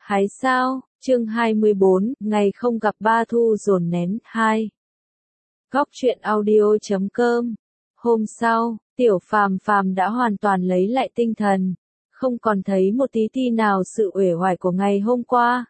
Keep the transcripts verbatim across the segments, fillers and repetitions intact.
Hái sao, chương hai mươi bốn, ngày không gặp ba thu dồn nén, hai. Góc truyện audio chấm com. Hôm sau, Tiểu Phàm Phàm đã hoàn toàn lấy lại tinh thần, không còn thấy một tí ti nào sự uể oải của ngày hôm qua.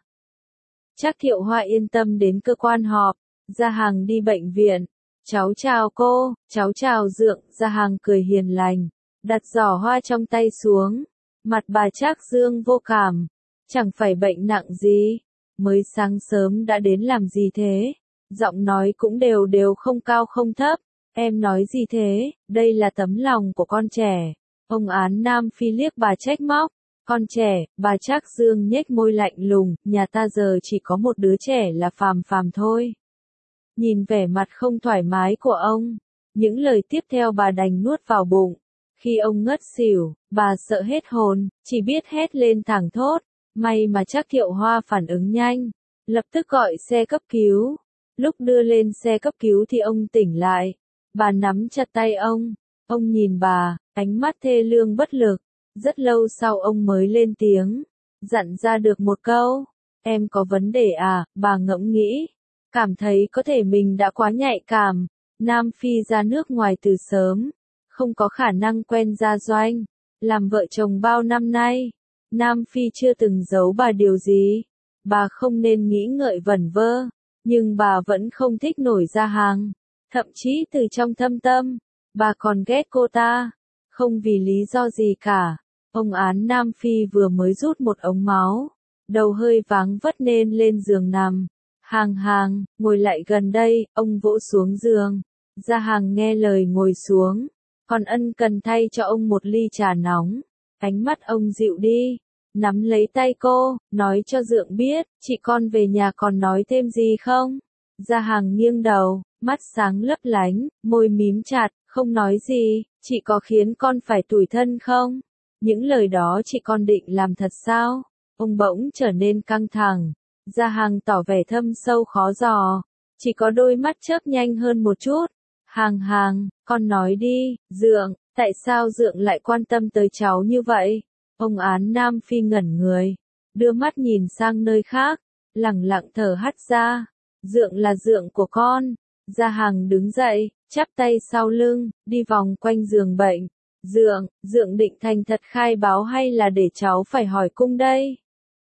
Trác Thiệu Hoa yên tâm đến cơ quan họp, Gia Hằng đi bệnh viện. Cháu chào cô, cháu chào Dượng, Gia Hằng cười hiền lành, đặt giỏ hoa trong tay xuống. Mặt bà Trác Dương vô cảm, chẳng phải bệnh nặng gì, mới sáng sớm đã đến làm gì thế? Giọng nói cũng đều đều không cao không thấp. Em nói gì thế, đây là tấm lòng của con trẻ. Ông Án Nam Phi liếc bà trách móc. Con trẻ, bà Trác Dương nhếch môi lạnh lùng, nhà ta giờ chỉ có một đứa trẻ là Phàm Phàm thôi. Nhìn vẻ mặt không thoải mái của ông, những lời tiếp theo bà đành nuốt vào bụng. Khi ông ngất xỉu, bà sợ hết hồn, chỉ biết hét lên thảng thốt. May mà Trác Thiệu Hoa phản ứng nhanh, lập tức gọi xe cấp cứu. Lúc đưa lên xe cấp cứu thì ông tỉnh lại. Bà nắm chặt tay ông, ông nhìn bà, ánh mắt thê lương bất lực. Rất lâu sau ông mới lên tiếng, dặn ra được một câu, em có vấn đề à, bà ngẫm nghĩ, cảm thấy có thể mình đã quá nhạy cảm. Nam Phi ra nước ngoài từ sớm, không có khả năng quen Gia Doanh, làm vợ chồng bao năm nay. Nam Phi chưa từng giấu bà điều gì, bà không nên nghĩ ngợi vẩn vơ, nhưng bà vẫn không thích nổi Gia Hằng. Thậm chí từ trong thâm tâm, bà còn ghét cô ta, không vì lý do gì cả. Ông Án Nam Phi vừa mới rút một ống máu, đầu hơi váng vất nên lên giường nằm. Hàng Hàng, ngồi lại gần đây, ông vỗ xuống giường. Gia Hằng nghe lời ngồi xuống, còn ân cần thay cho ông một ly trà nóng. Ánh mắt ông dịu đi, nắm lấy tay cô, nói cho Dượng biết, chị con về nhà còn nói thêm gì không? Gia Hằng nghiêng đầu, mắt sáng lấp lánh, môi mím chặt, không nói gì, chị có khiến con phải tủi thân không? Những lời đó chị con định làm thật sao? Ông bỗng trở nên căng thẳng. Gia Hằng tỏ vẻ thâm sâu khó dò, chỉ có đôi mắt chớp nhanh hơn một chút. Hàng Hàng, con nói đi, Dượng, tại sao Dượng lại quan tâm tới cháu như vậy? Ông Án Nam Phi ngẩn người, đưa mắt nhìn sang nơi khác, lẳng lặng thở hắt ra. Dượng là Dượng của con. Gia Hằng đứng dậy, chắp tay sau lưng, đi vòng quanh giường bệnh. Dượng, Dượng định thành thật khai báo hay là để cháu phải hỏi cung đây?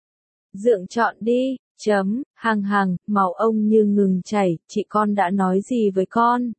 Dượng chọn đi, chấm, Hàng Hàng, máu ông như ngừng chảy, chị con đã nói gì với con?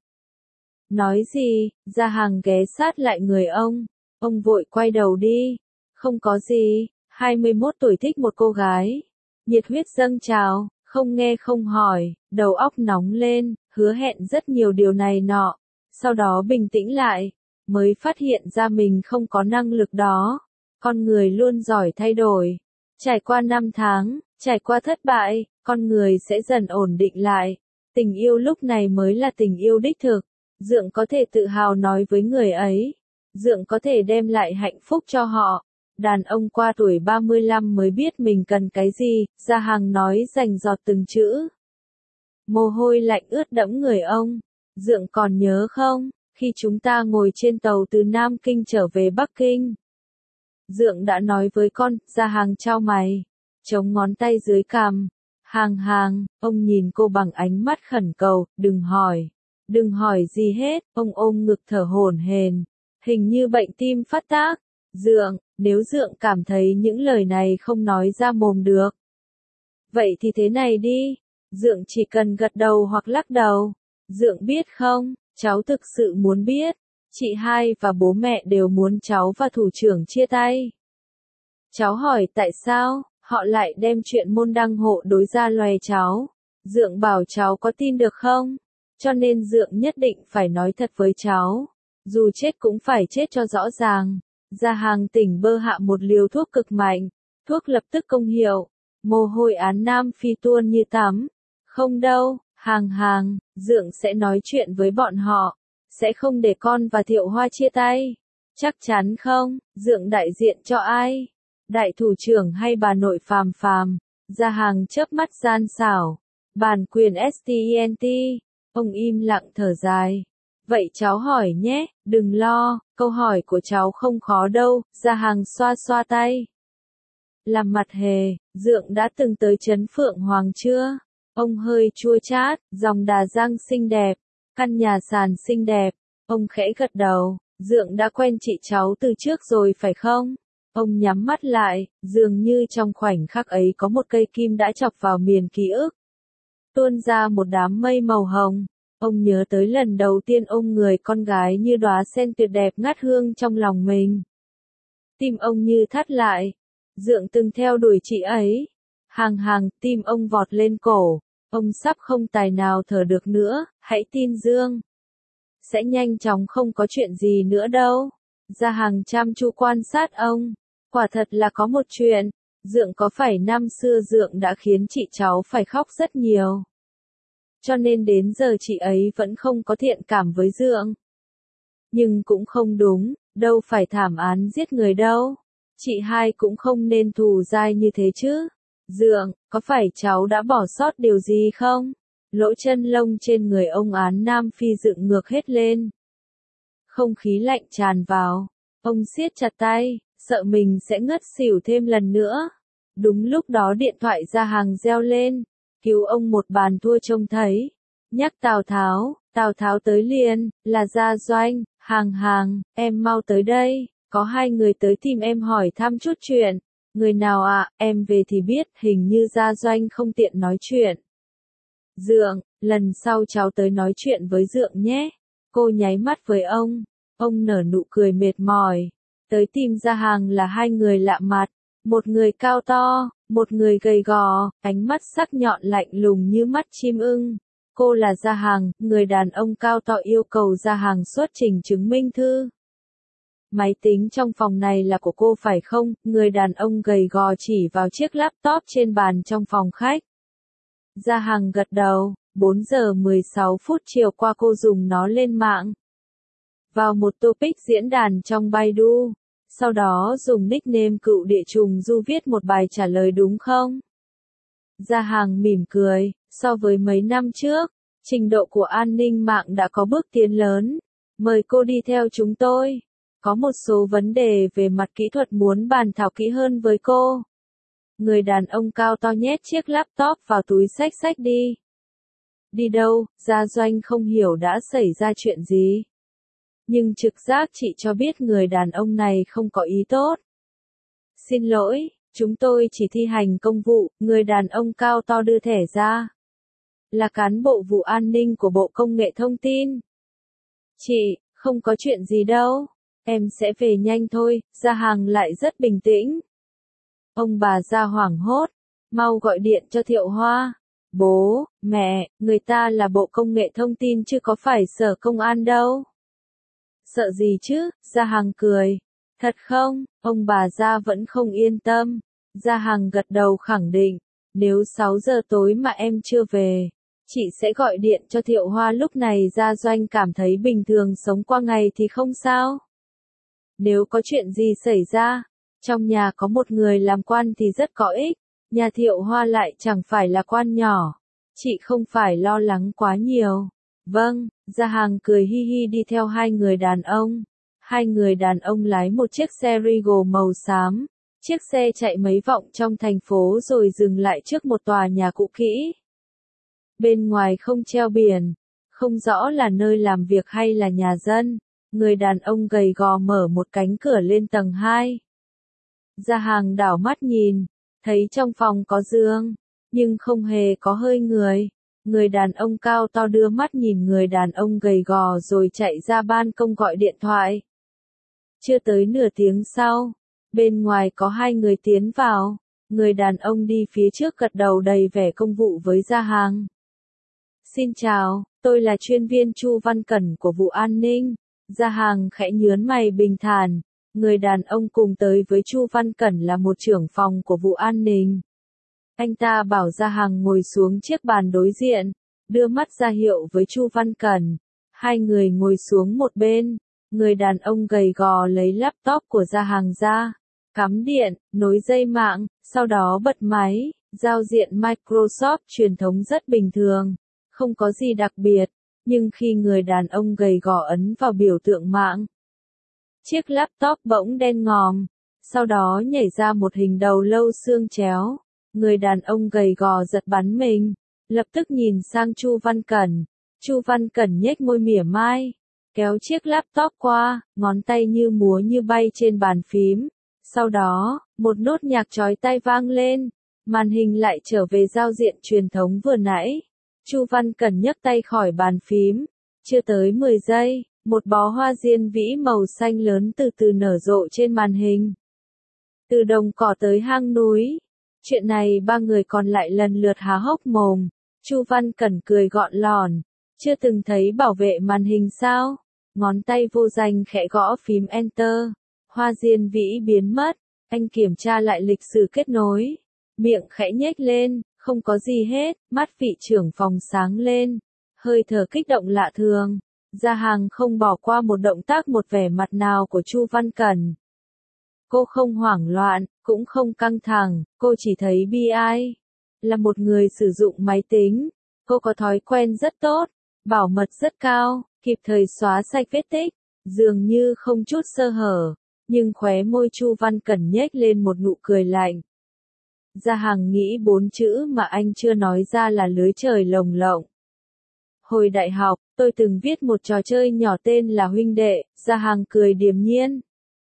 Nói gì? Gia Hằng ghé sát lại người ông, ông vội quay đầu đi. Không có gì, hai mươi mốt tuổi thích một cô gái. Nhiệt huyết dâng trào, không nghe không hỏi, đầu óc nóng lên, hứa hẹn rất nhiều điều này nọ. Sau đó bình tĩnh lại, mới phát hiện ra mình không có năng lực đó. Con người luôn giỏi thay đổi. Trải qua năm tháng, trải qua thất bại, con người sẽ dần ổn định lại. Tình yêu lúc này mới là tình yêu đích thực. Dượng có thể tự hào nói với người ấy. Dượng có thể đem lại hạnh phúc cho họ. Đàn ông qua tuổi ba mươi lăm mới biết mình cần cái gì, Gia Hằng nói rành rọt từng chữ. Mồ hôi lạnh ướt đẫm người ông. Dượng còn nhớ không, khi chúng ta ngồi trên tàu từ Nam Kinh trở về Bắc Kinh. Dượng đã nói với con, Gia Hằng chau mày, chống ngón tay dưới cằm. Hàng Hàng, ông nhìn cô bằng ánh mắt khẩn cầu, đừng hỏi, đừng hỏi gì hết, ông ôm ngực thở hổn hển, hình như bệnh tim phát tác. Dượng, nếu Dượng cảm thấy những lời này không nói ra mồm được, vậy thì thế này đi, Dượng chỉ cần gật đầu hoặc lắc đầu. Dượng biết không, cháu thực sự muốn biết, chị hai và bố mẹ đều muốn cháu và thủ trưởng chia tay. Cháu hỏi tại sao, họ lại đem chuyện môn đăng hộ đối ra lòe cháu. Dượng bảo cháu có tin được không? Cho nên Dượng nhất định phải nói thật với cháu. Dù chết cũng phải chết cho rõ ràng. Gia Hằng tỉnh bơ hạ một liều thuốc cực mạnh. Thuốc lập tức công hiệu. Mồ hôi Án Nam Phi tuôn như tắm. Không đâu, Hàng Hàng, Dượng sẽ nói chuyện với bọn họ. Sẽ không để con và Thiệu Hoa chia tay. Chắc chắn không? Dượng đại diện cho ai? Đại thủ trưởng hay bà nội Phàm Phàm? Gia Hằng chớp mắt gian xảo. Bản quyền stent. Ông im lặng thở dài. Vậy cháu hỏi nhé, đừng lo, câu hỏi của cháu không khó đâu. Gia Hằng xoa xoa tay. làm mặt hề, Dượng đã từng tới trấn Phượng Hoàng chưa? Ông hơi chua chát, dòng Đà Giang xinh đẹp, căn nhà sàn xinh đẹp. Ông khẽ gật đầu, Dượng đã quen chị cháu từ trước rồi phải không? Ông nhắm mắt lại, dường như trong khoảnh khắc ấy có một cây kim đã chọc vào miền ký ức. Tuôn ra một đám mây màu hồng. Ông nhớ tới lần đầu tiên ôm người con gái như đóa sen tuyệt đẹp ngát hương trong lòng mình. Tim ông như thắt lại. Dượng từng theo đuổi chị ấy. Hàng hàng, tim ông vọt lên cổ. Ông sắp không tài nào thở được nữa, hãy tin Dương. Sẽ nhanh chóng không có chuyện gì nữa đâu. Gia Hàng chăm chú quan sát ông. Quả thật là có một chuyện. Dượng có phải năm xưa Dượng đã khiến chị cháu phải khóc rất nhiều. Cho nên đến giờ chị ấy vẫn không có thiện cảm với Dượng. Nhưng cũng không đúng, đâu phải thảm án giết người đâu. Chị hai cũng không nên thù dai như thế chứ. Dượng, có phải cháu đã bỏ sót điều gì không? Lỗ chân lông trên người ông Án Nam Phi dựng ngược hết lên. Không khí lạnh tràn vào. Ông siết chặt tay, sợ mình sẽ ngất xỉu thêm lần nữa. Đúng lúc đó điện thoại Gia Hàng reo lên. Cứu ông một bàn thua trông thấy. Nhắc Tào Tháo, Tào Tháo tới liền, là Gia Doanh, Hàng hàng, em mau tới đây. Có hai người tới tìm em hỏi thăm chút chuyện. Người nào ạ, à, em về thì biết, hình như Gia Doanh không tiện nói chuyện. Dượng, lần sau cháu tới nói chuyện với Dượng nhé. Cô nháy mắt với ông. Ông nở nụ cười mệt mỏi. Tới tìm Gia Hàng là hai người lạ mặt. Một người cao to, một người gầy gò, ánh mắt sắc nhọn lạnh lùng như mắt chim ưng. Cô là Gia Hàng, người đàn ông cao to yêu cầu Gia Hàng xuất trình chứng minh thư. Máy tính trong phòng này là của cô phải không? Người đàn ông gầy gò chỉ vào chiếc laptop trên bàn trong phòng khách. Gia Hàng gật đầu, bốn giờ mười sáu phút chiều qua cô dùng nó lên mạng. Vào một topic diễn đàn trong Baidu. Sau đó dùng nickname cựu địa trùng du viết một bài trả lời đúng không? Gia Hàng mỉm cười, so với mấy năm trước, trình độ của an ninh mạng đã có bước tiến lớn. Mời cô đi theo chúng tôi. Có một số vấn đề về mặt kỹ thuật muốn bàn thảo kỹ hơn với cô. Người đàn ông cao to nhét chiếc laptop vào túi xách xách đi. Đi đâu? Gia Doanh không hiểu đã xảy ra chuyện gì. Nhưng trực giác chị cho biết người đàn ông này không có ý tốt. Xin lỗi, chúng tôi chỉ thi hành công vụ, người đàn ông cao to đưa thẻ ra. Là cán bộ vụ an ninh của Bộ Công nghệ Thông tin. Chị, không có chuyện gì đâu, em sẽ về nhanh thôi. Gia Hàng lại rất bình tĩnh. Ông bà Gia hoảng hốt, mau gọi điện cho Thiệu Hoa. Bố, mẹ, người ta là Bộ Công nghệ Thông tin chứ có phải Sở Công an đâu. Sợ gì chứ? Gia Hàng cười. Thật không? Ông bà Gia vẫn không yên tâm. Gia Hàng gật đầu khẳng định. Nếu sáu giờ tối mà em chưa về, chị sẽ gọi điện cho Thiệu Hoa. Lúc này Gia Doanh cảm thấy bình thường sống qua ngày thì không sao. Nếu có chuyện gì xảy ra, trong nhà có một người làm quan thì rất có ích. Nhà Thiệu Hoa lại chẳng phải là quan nhỏ. Chị không phải lo lắng quá nhiều. Vâng, Gia Hàng cười hi hi đi theo hai người đàn ông. Hai người đàn ông lái một chiếc xe Regal màu xám. Chiếc xe chạy mấy vòng trong thành phố rồi dừng lại trước một tòa nhà cũ kỹ. Bên ngoài không treo biển, không rõ là nơi làm việc hay là nhà dân. Người đàn ông gầy gò mở một cánh cửa lên tầng hai. Gia Hàng đảo mắt nhìn, thấy trong phòng có giường, nhưng không hề có hơi người. Người đàn ông cao to đưa mắt nhìn người đàn ông gầy gò rồi chạy ra ban công gọi điện thoại. Chưa tới nửa tiếng sau, bên ngoài có hai người tiến vào. Người đàn ông đi phía trước gật đầu đầy vẻ công vụ với Gia Hàng. Xin chào, tôi là chuyên viên Chu Văn Cẩn của vụ an ninh. Gia Hàng khẽ nhướng mày bình thản. Người đàn ông cùng tới với Chu Văn Cẩn là một trưởng phòng của vụ an ninh. Anh ta bảo Gia Hàng ngồi xuống chiếc bàn đối diện, đưa mắt ra hiệu với Chu Văn Cẩn. Hai người ngồi xuống một bên, người đàn ông gầy gò lấy laptop của Gia Hàng ra, cắm điện, nối dây mạng, sau đó bật máy. Giao diện Microsoft truyền thống rất bình thường, không có gì đặc biệt, nhưng khi người đàn ông gầy gò ấn vào biểu tượng mạng, chiếc laptop bỗng đen ngòm. Sau đó nhảy ra một hình đầu lâu xương chéo. Người đàn ông gầy gò giật bắn mình, lập tức nhìn sang Chu Văn Cẩn. Chu Văn Cẩn nhếch môi mỉa mai, kéo chiếc laptop qua, ngón tay như múa như bay trên bàn phím. Sau đó, một nốt nhạc chói tai vang lên, màn hình lại trở về giao diện truyền thống vừa nãy. Chu Văn Cẩn nhấc tay khỏi bàn phím, chưa tới mười giây, một bó hoa diên vĩ màu xanh lớn từ từ nở rộ trên màn hình. Từ đồng cỏ tới hang núi. Chuyện này ba người còn lại lần lượt há hốc mồm. Chu Văn Cẩn cười gọn lòn. Chưa từng thấy bảo vệ màn hình sao? Ngón tay vô danh khẽ gõ phím Enter. Hoa diên vĩ biến mất. Anh kiểm tra lại lịch sử kết nối. Miệng khẽ nhếch lên, không có gì hết. Mắt vị trưởng phòng sáng lên. Hơi thở kích động lạ thường. Gia Hàng không bỏ qua một động tác một vẻ mặt nào của Chu Văn Cẩn. Cô không hoảng loạn, cũng không căng thẳng, cô chỉ thấy bi ai. Là một người sử dụng máy tính, cô có thói quen rất tốt, bảo mật rất cao, kịp thời xóa sạch vết tích, dường như không chút sơ hở, nhưng khóe môi Chu Văn Cẩn nhếch lên một nụ cười lạnh. Gia Hàng nghĩ bốn chữ mà anh chưa nói ra là lưới trời lồng lộng. Hồi đại học, tôi từng viết một trò chơi nhỏ tên là Huynh Đệ. Gia Hàng cười điềm nhiên.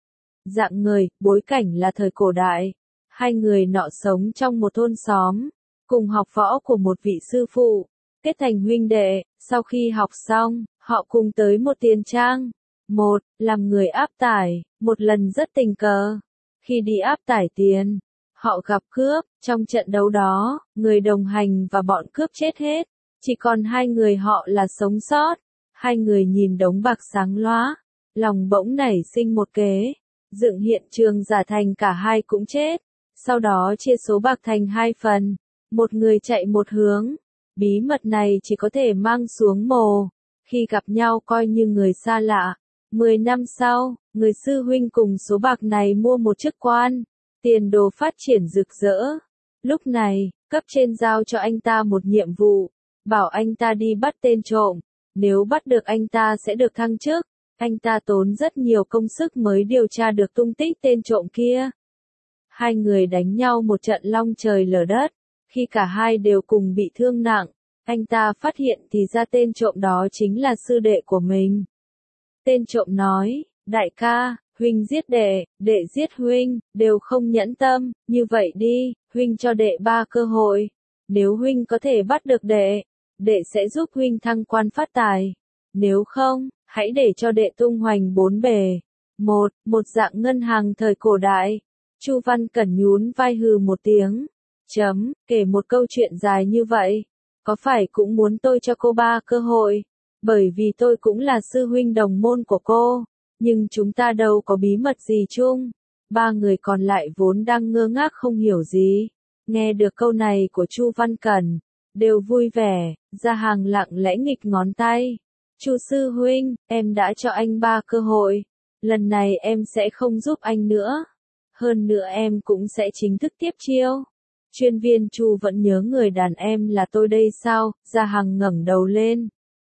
Dạng người, bối cảnh là thời cổ đại. Hai người nọ sống trong một thôn xóm, cùng học võ của một vị sư phụ, kết thành huynh đệ. Sau khi học xong, họ cùng tới một tiền trang. Một, làm người áp tải, một lần rất tình cờ. Khi đi áp tải tiền, họ gặp cướp. Trong trận đấu đó, người đồng hành và bọn cướp chết hết. Chỉ còn hai người họ là sống sót. Hai người nhìn đống bạc sáng loá, lòng bỗng nảy sinh một kế. Dựng hiện trường giả thành cả hai cũng chết. Sau đó chia số bạc thành hai phần. Một người chạy một hướng. Bí mật này chỉ có thể mang xuống mồ. Khi gặp nhau coi như người xa lạ. Mười năm sau, người sư huynh cùng số bạc này mua một chức quan. Tiền đồ phát triển rực rỡ. Lúc này, cấp trên giao cho anh ta một nhiệm vụ. Bảo anh ta đi bắt tên trộm. Nếu bắt được anh ta sẽ được thăng chức. Anh ta tốn rất nhiều công sức mới điều tra được tung tích tên trộm kia. Hai người đánh nhau một trận long trời lở đất. Khi cả hai đều cùng bị thương nặng, anh ta phát hiện thì ra tên trộm đó chính là sư đệ của mình. Tên trộm nói, đại ca, huynh giết đệ, đệ giết huynh, đều không nhẫn tâm, như vậy đi, huynh cho đệ ba cơ hội. Nếu huynh có thể bắt được đệ, đệ sẽ giúp huynh thăng quan phát tài. Nếu không, hãy để cho đệ tung hoành bốn bề. Một, một dạng ngân hàng thời cổ đại. Chu Văn Cẩn nhún vai hừ một tiếng. Chấm, kể một câu chuyện dài như vậy. Có phải cũng muốn tôi cho cô ba cơ hội? Bởi vì tôi cũng là sư huynh đồng môn của cô. Nhưng chúng ta đâu có bí mật gì chung. Ba người còn lại vốn đang ngơ ngác không hiểu gì. Nghe được câu này của Chu Văn Cẩn, đều vui vẻ. Gia Hàng lặng lẽ nghịch ngón tay. Chu sư huynh, em đã cho anh ba cơ hội. Lần này em sẽ không giúp anh nữa. Hơn nữa em cũng sẽ chính thức tiếp chiêu. Chuyên viên Chu vẫn nhớ người đàn em là tôi đây sao? Gia Hằng ngẩng đầu lên.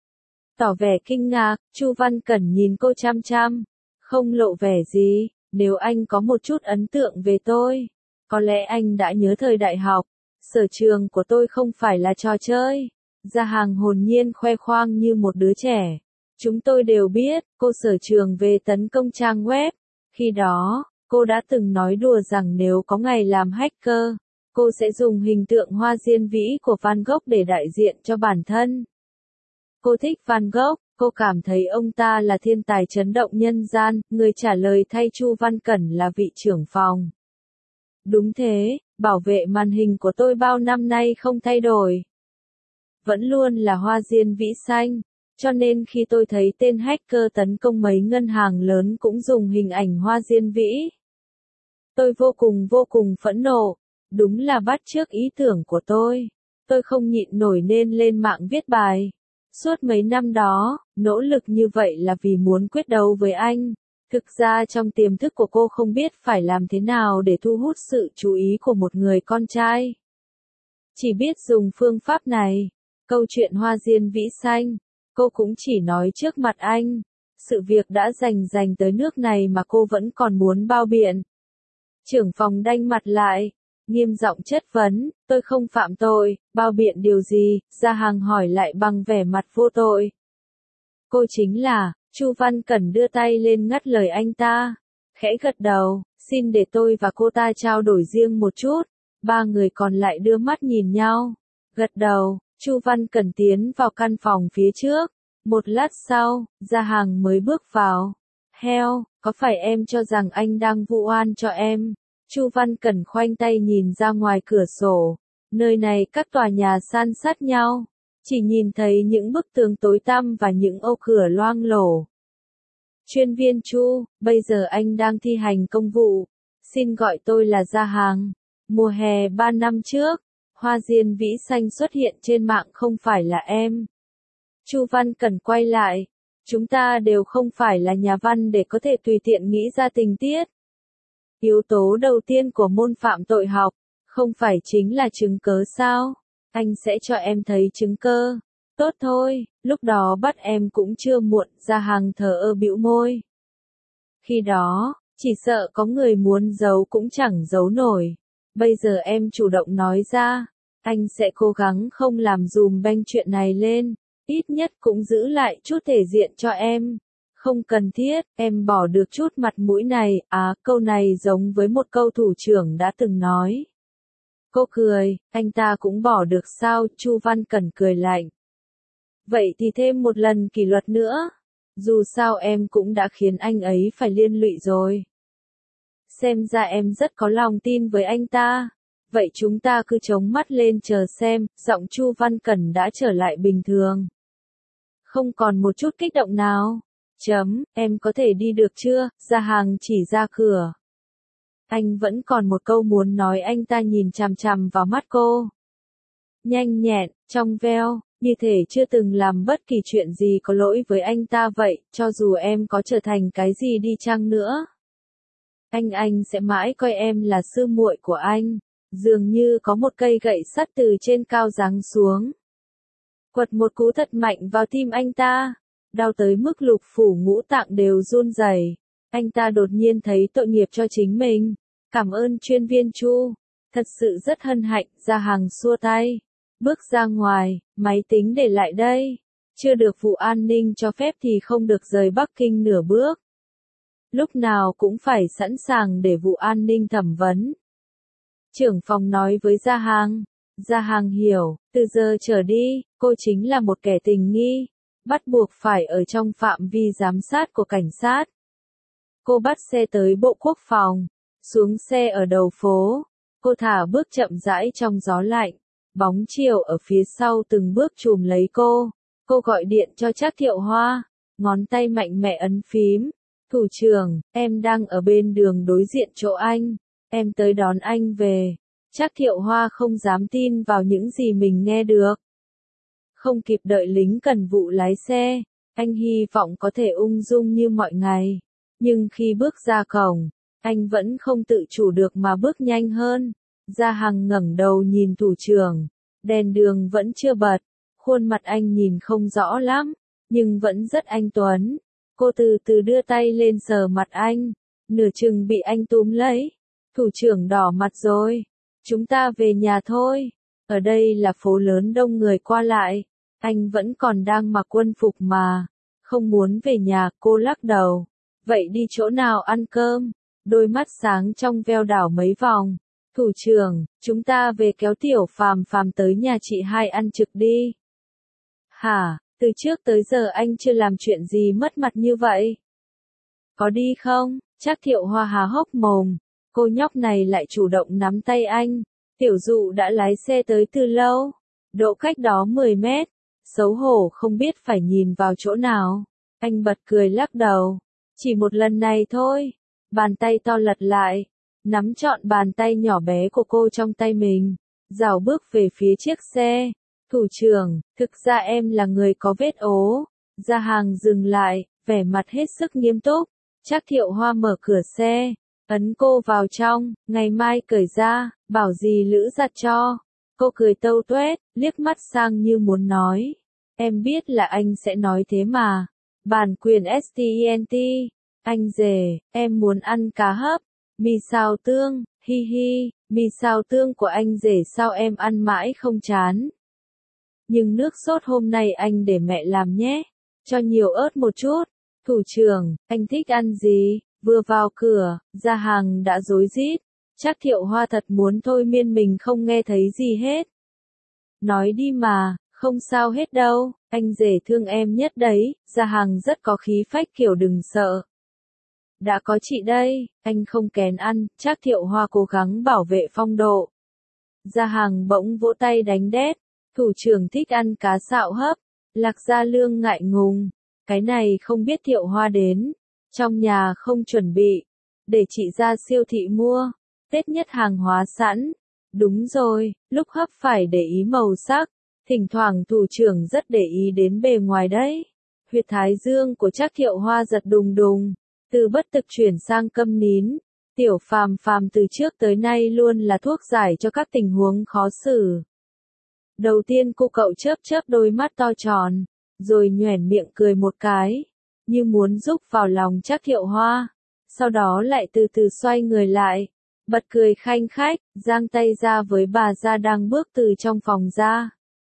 Tỏ vẻ kinh ngạc, Chu Văn Cẩn nhìn cô chăm chăm. Không lộ vẻ gì, nếu anh có một chút ấn tượng về tôi. Có lẽ anh đã nhớ thời đại học. Sở trường của tôi không phải là trò chơi. Gia Hàng hồn nhiên khoe khoang như một đứa trẻ. Chúng tôi đều biết, cô sở trường về tấn công trang web. Khi đó, cô đã từng nói đùa rằng nếu có ngày làm hacker, cô sẽ dùng hình tượng hoa diên vĩ của Van Gogh để đại diện cho bản thân. Cô thích Van Gogh, cô cảm thấy ông ta là thiên tài chấn động nhân gian. Người trả lời thay Chu Văn Cẩn là vị trưởng phòng. Đúng thế, bảo vệ màn hình của tôi bao năm nay không thay đổi. Vẫn luôn là hoa diên vĩ xanh, cho nên khi tôi thấy tên hacker tấn công mấy ngân hàng lớn cũng dùng hình ảnh hoa diên vĩ. Tôi vô cùng vô cùng phẫn nộ, đúng là bắt chước ý tưởng của tôi. Tôi không nhịn nổi nên lên mạng viết bài. Suốt mấy năm đó, nỗ lực như vậy là vì muốn quyết đấu với anh. Thực ra trong tiềm thức của cô không biết phải làm thế nào để thu hút sự chú ý của một người con trai. Chỉ biết dùng phương pháp này. Câu chuyện hoa diên vĩ xanh, cô cũng chỉ nói trước mặt anh. Sự việc đã rành rành tới nước này mà cô vẫn còn muốn bao biện. Trưởng phòng đanh mặt lại, nghiêm giọng chất vấn, tôi không phạm tội, bao biện điều gì, Gia Hằng hỏi lại bằng vẻ mặt vô tội. Cô chính là, Chu Văn Cẩn đưa tay lên ngắt lời anh ta, khẽ gật đầu, xin để tôi và cô ta trao đổi riêng một chút. Ba người còn lại đưa mắt nhìn nhau, gật đầu, Chu Văn Cẩn tiến vào căn phòng phía trước. Một lát sau, Gia Hằng mới bước vào. Heo, có phải em cho rằng anh đang vu oan cho em? Chu Văn Cẩn khoanh tay nhìn ra ngoài cửa sổ. Nơi này các tòa nhà san sát nhau, chỉ nhìn thấy những bức tường tối tăm và những ô cửa loang lổ. Chuyên viên Chu, bây giờ anh đang thi hành công vụ. Xin gọi tôi là Gia Hằng. Mùa hè ba năm trước, hoa diên vĩ xanh xuất hiện trên mạng không phải là em. Chu Văn Cẩn quay lại. Chúng ta đều không phải là nhà văn để có thể tùy tiện nghĩ ra tình tiết. Yếu tố đầu tiên của môn phạm tội học, không phải chính là chứng cớ sao? Anh sẽ cho em thấy chứng cơ. Tốt thôi, lúc đó bắt em cũng chưa muộn, Gia Hằng thờ ơ bĩu môi. Khi đó, chỉ sợ có người muốn giấu cũng chẳng giấu nổi. Bây giờ em chủ động nói ra, anh sẽ cố gắng không làm dùm beng chuyện này lên, ít nhất cũng giữ lại chút thể diện cho em. Không cần thiết, em bỏ được chút mặt mũi này, à, câu này giống với một câu thủ trưởng đã từng nói. Cô cười, anh ta cũng bỏ được sao, Chu Văn Cẩn cười lạnh. Vậy thì thêm một lần kỷ luật nữa. Dù sao em cũng đã khiến anh ấy phải liên lụy rồi. Xem ra em rất có lòng tin với anh ta. Vậy chúng ta cứ chống mắt lên chờ xem, giọng Chu Văn Cẩn đã trở lại bình thường. Không còn một chút kích động nào. Chấm, em có thể đi được chưa? Gia Hằng chỉ ra cửa. Anh vẫn còn một câu muốn nói, anh ta nhìn chằm chằm vào mắt cô. Nhanh nhẹn, trong veo, như thể chưa từng làm bất kỳ chuyện gì có lỗi với anh ta vậy, cho dù em có trở thành cái gì đi chăng nữa. Anh anh sẽ mãi coi em là sư muội của anh. Dường như có một cây gậy sắt từ trên cao giáng xuống. Quật một cú thật mạnh vào tim anh ta. Đau tới mức lục phủ ngũ tạng đều run rẩy. Anh ta đột nhiên thấy tội nghiệp cho chính mình. Cảm ơn chuyên viên Chu. Thật sự rất hân hạnh, Gia Hằng xua tay. Bước ra ngoài, máy tính để lại đây. Chưa được vụ an ninh cho phép thì không được rời Bắc Kinh nửa bước. Lúc nào cũng phải sẵn sàng để vụ an ninh thẩm vấn. Trưởng phòng nói với Gia Hằng. Gia Hằng hiểu, từ giờ trở đi, cô chính là một kẻ tình nghi. Bắt buộc phải ở trong phạm vi giám sát của cảnh sát. Cô bắt xe tới Bộ Quốc phòng. Xuống xe ở đầu phố. Cô thả bước chậm rãi trong gió lạnh. Bóng chiều ở phía sau từng bước chùm lấy cô. Cô gọi điện cho Trác Thiệu Hoa. Ngón tay mạnh mẽ ấn phím. Thủ trưởng, em đang ở bên đường đối diện chỗ anh. Em tới đón anh về. Trác Thiệu Hoa không dám tin vào những gì mình nghe được. Không kịp đợi lính cần vụ lái xe, anh hy vọng có thể ung dung như mọi ngày. Nhưng khi bước ra cổng, anh vẫn không tự chủ được mà bước nhanh hơn. Gia Hằng ngẩng đầu nhìn thủ trưởng, đèn đường vẫn chưa bật, khuôn mặt anh nhìn không rõ lắm, nhưng vẫn rất anh tuấn. Cô từ từ đưa tay lên sờ mặt anh, nửa chừng bị anh túm lấy. Thủ trưởng đỏ mặt rồi, chúng ta về nhà thôi. Ở đây là phố lớn đông người qua lại, anh vẫn còn đang mặc quân phục mà, không muốn về nhà, cô lắc đầu. Vậy đi chỗ nào ăn cơm? Đôi mắt sáng trong veo đảo mấy vòng. Thủ trưởng, chúng ta về kéo Tiểu Phàm Phàm tới nhà chị hai ăn trực đi. Hả, từ trước tới giờ anh chưa làm chuyện gì mất mặt như vậy. Có đi không? Trác Thiệu Hoa há hốc mồm. Cô nhóc này lại chủ động nắm tay anh. Tiểu Dụ đã lái xe tới từ lâu. Độ cách đó mười mét. Xấu hổ không biết phải nhìn vào chỗ nào. Anh bật cười lắc đầu. Chỉ một lần này thôi. Bàn tay to lật lại. Nắm trọn bàn tay nhỏ bé của cô trong tay mình. Rảo bước về phía chiếc xe. Thủ trưởng, thực ra em là người có vết ố. Gia Hằng dừng lại, vẻ mặt hết sức nghiêm túc. Trác Thiệu Hoa mở cửa xe. Ấn cô vào trong, ngày mai cởi ra, bảo gì Lữ giặt cho. Cô cười tâu tuét, liếc mắt sang như muốn nói. Em biết là anh sẽ nói thế mà. Bản quyền ét tê en tê. Anh rể, em muốn ăn cá hấp. Mì xào tương, hi hi, mì xào tương của anh rể sao em ăn mãi không chán. Nhưng nước sốt hôm nay anh để mẹ làm nhé, cho nhiều ớt một chút. Thủ trưởng, anh thích ăn gì? Vừa vào cửa, Gia Hàng đã rối rít. Chắc Thiệu Hoa thật muốn thôi miên mình không nghe thấy gì hết. Nói đi mà, không sao hết đâu, anh rể thương em nhất đấy. Gia Hàng rất có khí phách kiểu đừng sợ. Đã có chị đây, anh không kén ăn, chắc Thiệu Hoa cố gắng bảo vệ phong độ. Gia Hàng bỗng vỗ tay đánh đét. Thủ trưởng thích ăn cá xạo hấp. Lạc Gia Lương ngại ngùng. Cái này không biết Thiệu Hoa đến. Trong nhà không chuẩn bị. Để chị ra siêu thị mua. Tết nhất hàng hóa sẵn. Đúng rồi, lúc hấp phải để ý màu sắc. Thỉnh thoảng thủ trưởng rất để ý đến bề ngoài đấy. Huyệt thái dương của chắc Thiệu Hoa giật đùng đùng. Từ bất thực chuyển sang câm nín. Tiểu Phàm Phàm từ trước tới nay luôn là thuốc giải cho các tình huống khó xử. Đầu tiên cô cậu chớp chớp đôi mắt to tròn, rồi nhoẻn miệng cười một cái, như muốn giúp vào lòng chắc Thiệu Hoa. Sau đó lại từ từ xoay người lại, bật cười khanh khách, giang tay ra với bà Gia đang bước từ trong phòng ra.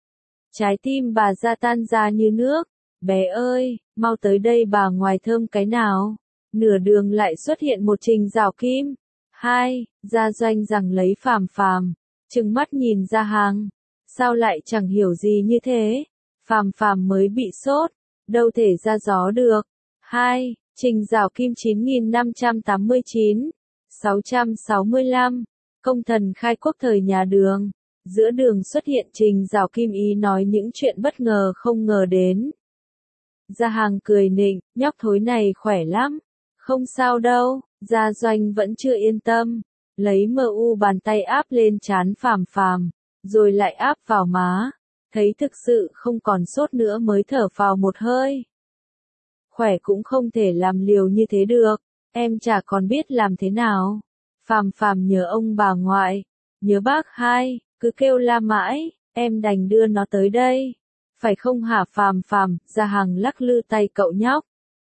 Trái tim bà Gia tan ra như nước. Bé ơi, mau tới đây bà ngoài thơm cái nào. Nửa đường lại xuất hiện một Trình Giảo Kim. Hai, Gia Doanh rằng lấy Phàm Phàm, trừng mắt nhìn Gia Hàng. Sao lại chẳng hiểu gì như thế? Phàm Phàm mới bị sốt, đâu thể ra gió được. Hai, Trình Giảo Kim chín nghìn năm trăm tám mươi chín, sáu trăm sáu mươi lăm, công thần khai quốc thời nhà Đường. Giữa đường xuất hiện Trình Giảo Kim ý nói những chuyện bất ngờ không ngờ đến. Gia Hàng cười nịnh, nhóc thối này khỏe lắm. Không sao đâu, Gia Doanh vẫn chưa yên tâm. Lấy mờ u bàn tay áp lên trán Phàm Phàm, rồi lại áp vào má. Thấy thực sự không còn sốt nữa mới thở phào một hơi. Khỏe cũng không thể làm liều như thế được, em chả còn biết làm thế nào. Phàm Phàm nhớ ông bà ngoại, nhớ bác hai, cứ kêu la mãi, em đành đưa nó tới đây. Phải không hả Phàm Phàm? Gia Hàng lắc lư tay cậu nhóc.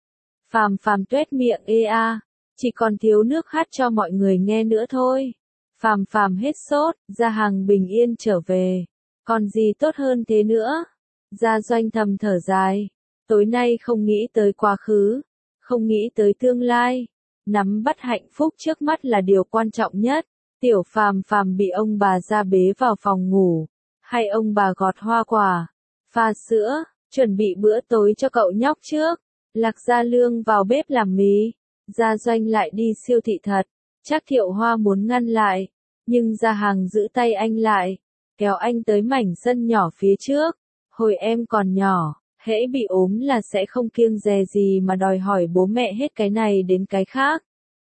Phàm Phàm tuét miệng ê a, chỉ còn thiếu nước hát cho mọi người nghe nữa thôi. Phàm Phàm hết sốt, Gia Hàng bình yên trở về. Còn gì tốt hơn thế nữa? Gia Doanh thầm thở dài. Tối nay không nghĩ tới quá khứ, không nghĩ tới tương lai. Nắm bắt hạnh phúc trước mắt là điều quan trọng nhất. Tiểu Phàm Phàm bị ông bà Gia bế vào phòng ngủ. Hay ông bà gọt hoa quả, pha sữa, chuẩn bị bữa tối cho cậu nhóc trước. Lạc Gia Lương vào bếp làm mì. Gia Doanh lại đi siêu thị thật. Chắc Thiệu Hoa muốn ngăn lại, nhưng Gia Hàng giữ tay anh lại, kéo anh tới mảnh sân nhỏ phía trước. Hồi em còn nhỏ, hễ bị ốm là sẽ không kiêng dè gì mà đòi hỏi bố mẹ hết cái này đến cái khác.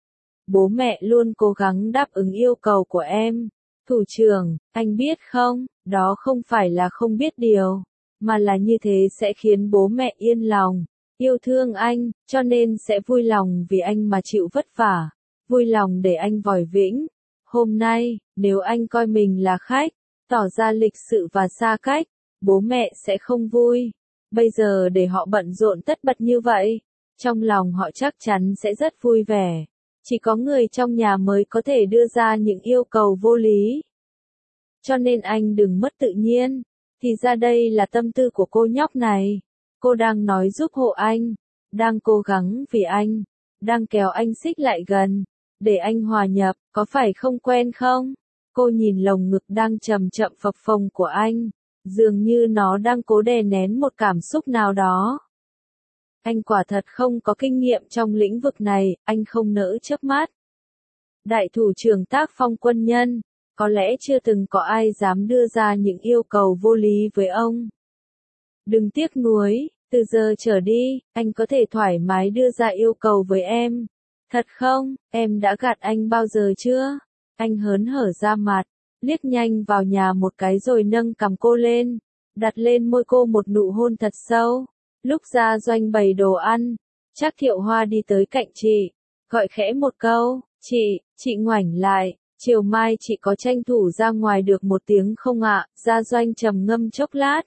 Bố mẹ luôn cố gắng đáp ứng yêu cầu của em. Thủ trưởng, anh biết không, đó không phải là không biết điều, mà là như thế sẽ khiến bố mẹ yên lòng, yêu thương anh, cho nên sẽ vui lòng vì anh mà chịu vất vả, vui lòng để anh vòi vĩnh. Hôm nay, nếu anh coi mình là khách, tỏ ra lịch sự và xa cách, bố mẹ sẽ không vui. Bây giờ để họ bận rộn tất bật như vậy, trong lòng họ chắc chắn sẽ rất vui vẻ. Chỉ có người trong nhà mới có thể đưa ra những yêu cầu vô lý. Cho nên anh đừng mất tự nhiên. Thì ra đây là tâm tư của cô nhóc này. Cô đang nói giúp hộ anh, đang cố gắng vì anh, đang kéo anh xích lại gần, để anh hòa nhập, có phải không quen không? Cô nhìn lồng ngực đang chậm chậm phập phồng của anh, dường như nó đang cố đè nén một cảm xúc nào đó. Anh quả thật không có kinh nghiệm trong lĩnh vực này, anh không nỡ chớp mắt. Đại thủ trưởng tác phong quân nhân, có lẽ chưa từng có ai dám đưa ra những yêu cầu vô lý với ông. Đừng tiếc nuối, từ giờ trở đi, anh có thể thoải mái đưa ra yêu cầu với em. Thật không, em đã gạt anh bao giờ chưa? Anh hớn hở ra mặt, liếc nhanh vào nhà một cái rồi nâng cằm cô lên, đặt lên môi cô một nụ hôn thật sâu. Lúc Gia Doanh bày đồ ăn, chắc Thiệu Hoa đi tới cạnh chị, gọi khẽ một câu, chị, chị ngoảnh lại, chiều mai chị có tranh thủ ra ngoài được một tiếng không ạ? Gia Doanh trầm ngâm chốc lát,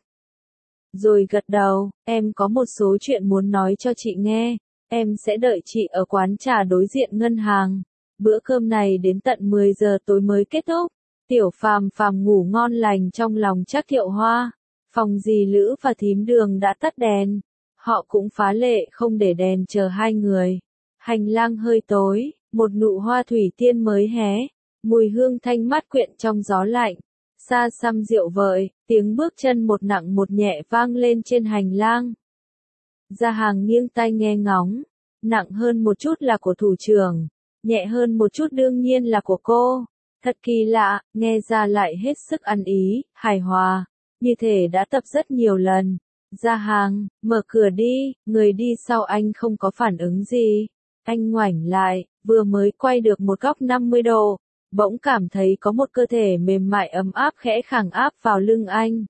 rồi gật đầu, em có một số chuyện muốn nói cho chị nghe, em sẽ đợi chị ở quán trà đối diện ngân hàng. Bữa cơm này đến tận mười giờ tối mới kết thúc. Tiểu Phàm Phàm ngủ ngon lành trong lòng Trác Thiệu Hoa. Phòng dì Lữ và thím Đường đã tắt đèn. Họ cũng phá lệ không để đèn chờ hai người. Hành lang hơi tối, một nụ hoa thủy tiên mới hé. Mùi hương thanh mát quyện trong gió lạnh. Xa xăm rượu vợi, tiếng bước chân một nặng một nhẹ vang lên trên hành lang. Gia Hàng nghiêng tai nghe ngóng. Nặng hơn một chút là của thủ trưởng. Nhẹ hơn một chút đương nhiên là của cô. Thật kỳ lạ, nghe ra lại hết sức ăn ý, hài hòa. Như thể đã tập rất nhiều lần. Gia Hàng, mở cửa đi, người đi sau anh không có phản ứng gì. Anh ngoảnh lại, vừa mới quay được một góc năm mươi độ. Bỗng cảm thấy có một cơ thể mềm mại ấm áp khẽ khàng áp vào lưng anh.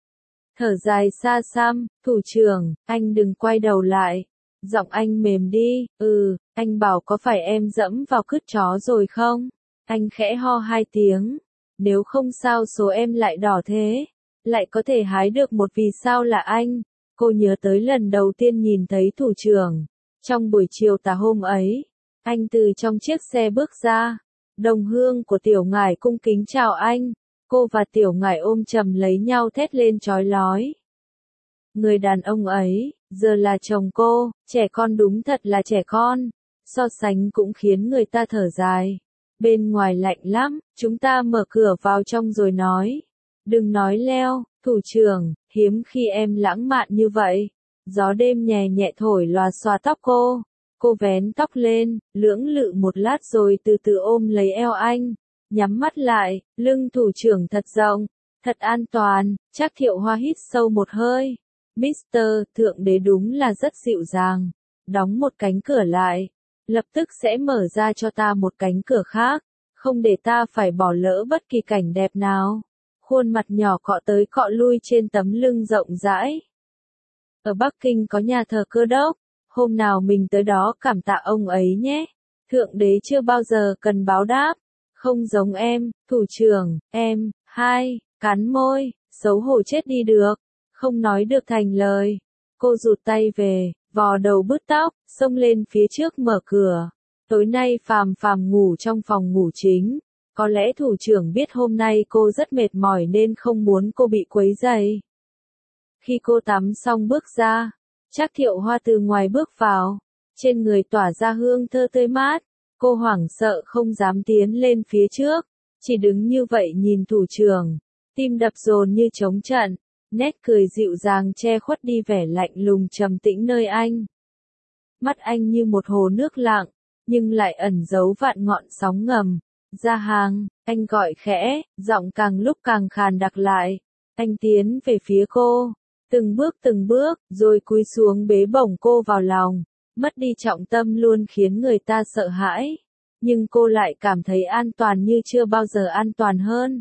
Thở dài xa xăm, thủ trưởng, anh đừng quay đầu lại. Giọng anh mềm đi, ừ, anh bảo có phải em dẫm vào cứt chó rồi không? Anh khẽ ho hai tiếng. Nếu không sao số em lại đỏ thế? Lại có thể hái được một vì sao là anh? Cô nhớ tới lần đầu tiên nhìn thấy thủ trưởng. Trong buổi chiều tà hôm ấy, anh từ trong chiếc xe bước ra. Đồng hương của Tiểu Ngải cung kính chào anh. Cô và Tiểu Ngải ôm chầm lấy nhau thét lên chói lói. Người đàn ông ấy, giờ là chồng cô, trẻ con đúng thật là trẻ con. So sánh cũng khiến người ta thở dài. Bên ngoài lạnh lắm, chúng ta mở cửa vào trong rồi nói. Đừng nói leo, thủ trưởng, hiếm khi em lãng mạn như vậy. Gió đêm nhẹ nhẹ thổi lòa xòa tóc cô. Cô vén tóc lên, lưỡng lự một lát rồi từ từ ôm lấy eo anh. Nhắm mắt lại, lưng thủ trưởng thật rộng, thật an toàn. Trác Thiệu Hoa hít sâu một hơi. Mister Thượng Đế đúng là rất dịu dàng. Đóng một cánh cửa lại. Lập tức sẽ mở ra cho ta một cánh cửa khác. Không để ta phải bỏ lỡ bất kỳ cảnh đẹp nào. Khuôn mặt nhỏ cọ tới cọ lui trên tấm lưng rộng rãi. Ở Bắc Kinh có nhà thờ Cơ đốc. Hôm nào mình tới đó cảm tạ ông ấy nhé. Thượng Đế chưa bao giờ cần báo đáp. Không giống em, thủ trưởng, em, hai, cắn môi, xấu hổ chết đi được. Không nói được thành lời. Cô rụt tay về, vò đầu bứt tóc, xông lên phía trước mở cửa. Tối nay Phàm Phàm ngủ trong phòng ngủ chính. Có lẽ thủ trưởng biết hôm nay cô rất mệt mỏi nên không muốn cô bị quấy rầy. Khi cô tắm xong bước ra, Trác Thiệu Hoa từ ngoài bước vào. Trên người tỏa ra hương thơ tươi mát. Cô hoảng sợ không dám tiến lên phía trước. Chỉ đứng như vậy nhìn thủ trưởng. Tim đập dồn như trống trận. Nét cười dịu dàng che khuất đi vẻ lạnh lùng trầm tĩnh nơi anh. Mắt anh như một hồ nước lặng, nhưng lại ẩn giấu vạn ngọn sóng ngầm. Gia Hàng, anh gọi khẽ, giọng càng lúc càng khàn đặc lại. Anh tiến về phía cô, từng bước từng bước, rồi cúi xuống bế bổng cô vào lòng. Mất đi trọng tâm luôn khiến người ta sợ hãi. Nhưng cô lại cảm thấy an toàn như chưa bao giờ an toàn hơn.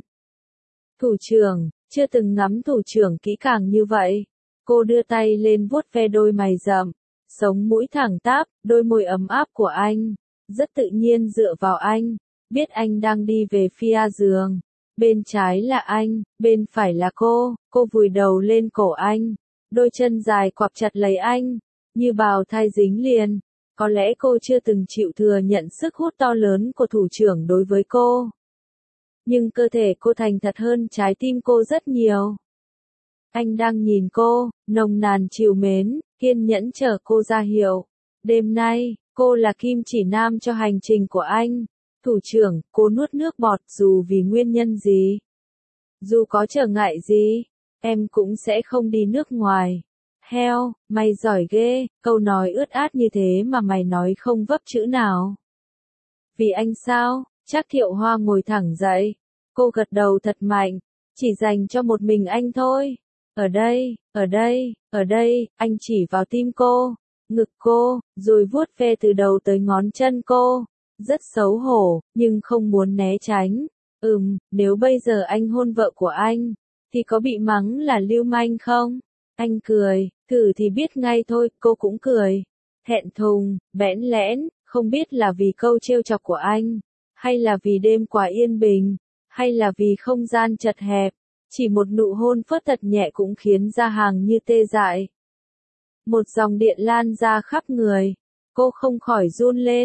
Thủ trưởng, chưa từng ngắm thủ trưởng kỹ càng như vậy. Cô đưa tay lên vuốt ve đôi mày rậm, sống mũi thẳng tắp, đôi môi ấm áp của anh. Rất tự nhiên dựa vào anh, biết anh đang đi về phía giường. Bên trái là anh, bên phải là cô, cô vùi đầu lên cổ anh. Đôi chân dài quặp chặt lấy anh, như bào thai dính liền. Có lẽ cô chưa từng chịu thừa nhận sức hút to lớn của thủ trưởng đối với cô. Nhưng cơ thể cô thành thật hơn trái tim cô rất nhiều. Anh đang nhìn cô, nồng nàn trìu mến, kiên nhẫn chờ cô ra hiệu. Đêm nay, cô là kim chỉ nam cho hành trình của anh. Thủ trưởng, cô nuốt nước bọt dù vì nguyên nhân gì. Dù có trở ngại gì, em cũng sẽ không đi nước ngoài. Heo, mày giỏi ghê, câu nói ướt át như thế mà mày nói không vấp chữ nào. Vì anh sao? Trác Thiệu Hoa ngồi thẳng dậy. Cô gật đầu thật mạnh. Chỉ dành cho một mình anh thôi. Ở đây, ở đây, ở đây, anh chỉ vào tim cô, ngực cô, rồi vuốt ve từ đầu tới ngón chân cô. Rất xấu hổ, nhưng không muốn né tránh. Ừm, nếu bây giờ anh hôn vợ của anh, thì có bị mắng là lưu manh không? Anh cười, thử thì biết ngay thôi, cô cũng cười. Thẹn thùng, bẽn lẽn, không biết là vì câu trêu chọc của anh, hay là vì đêm quá yên bình, hay là vì không gian chật hẹp. Chỉ một nụ hôn phớt thật nhẹ cũng khiến Gia Hàng như tê dại. Một dòng điện lan ra khắp người. Cô không khỏi run lên.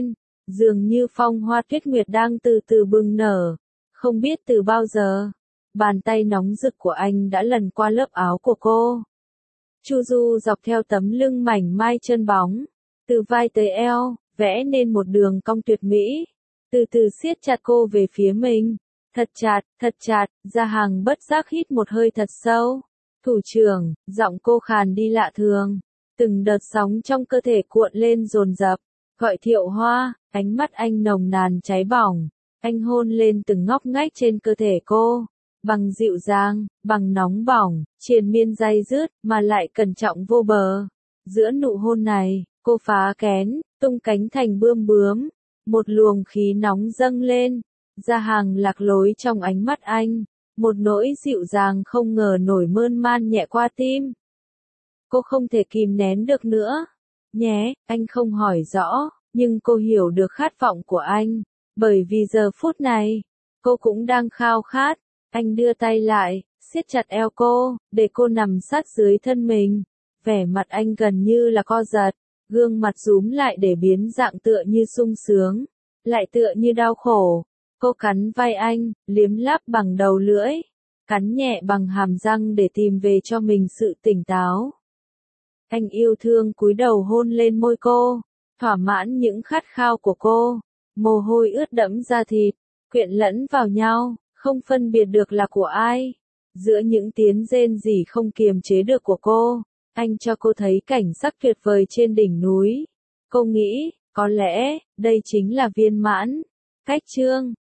Dường như phong hoa tuyết nguyệt đang từ từ bừng nở. Không biết từ bao giờ, bàn tay nóng rực của anh đã lần qua lớp áo của cô. Chu du dọc theo tấm lưng mảnh mai chân bóng, từ vai tới eo, vẽ nên một đường cong tuyệt mỹ. Từ từ siết chặt cô về phía mình. Thật chặt, thật chặt, Gia Hằng bất giác hít một hơi thật sâu. Thủ trưởng, giọng cô khàn đi lạ thường. Từng đợt sóng trong cơ thể cuộn lên dồn dập. Gọi Thiệu Hoa, ánh mắt anh nồng nàn cháy bỏng. Anh hôn lên từng ngóc ngách trên cơ thể cô. Bằng dịu dàng, bằng nóng bỏng, triền miên day dứt, mà lại cẩn trọng vô bờ. Giữa nụ hôn này, cô phá kén, tung cánh thành bươm bướm. Một luồng khí nóng dâng lên. Gia Hằng lạc lối trong ánh mắt anh. Một nỗi dịu dàng không ngờ nổi mơn man nhẹ qua tim. Cô không thể kìm nén được nữa. Nhé, anh không hỏi rõ, nhưng cô hiểu được khát vọng của anh. Bởi vì giờ phút này, cô cũng đang khao khát. Anh đưa tay lại, siết chặt eo cô, để cô nằm sát dưới thân mình. Vẻ mặt anh gần như là co giật, gương mặt rúm lại để biến dạng tựa như sung sướng, lại tựa như đau khổ. Cô cắn vai anh, liếm láp bằng đầu lưỡi, cắn nhẹ bằng hàm răng để tìm về cho mình sự tỉnh táo. Anh yêu thương cúi đầu hôn lên môi cô, thỏa mãn những khát khao của cô. Mồ hôi ướt đẫm da thịt, quyện lẫn vào nhau, không phân biệt được là của ai. Giữa những tiếng rên rỉ không kiềm chế được của cô, anh cho cô thấy cảnh sắc tuyệt vời trên đỉnh núi. Cô nghĩ, có lẽ, đây chính là viên mãn. Cách chương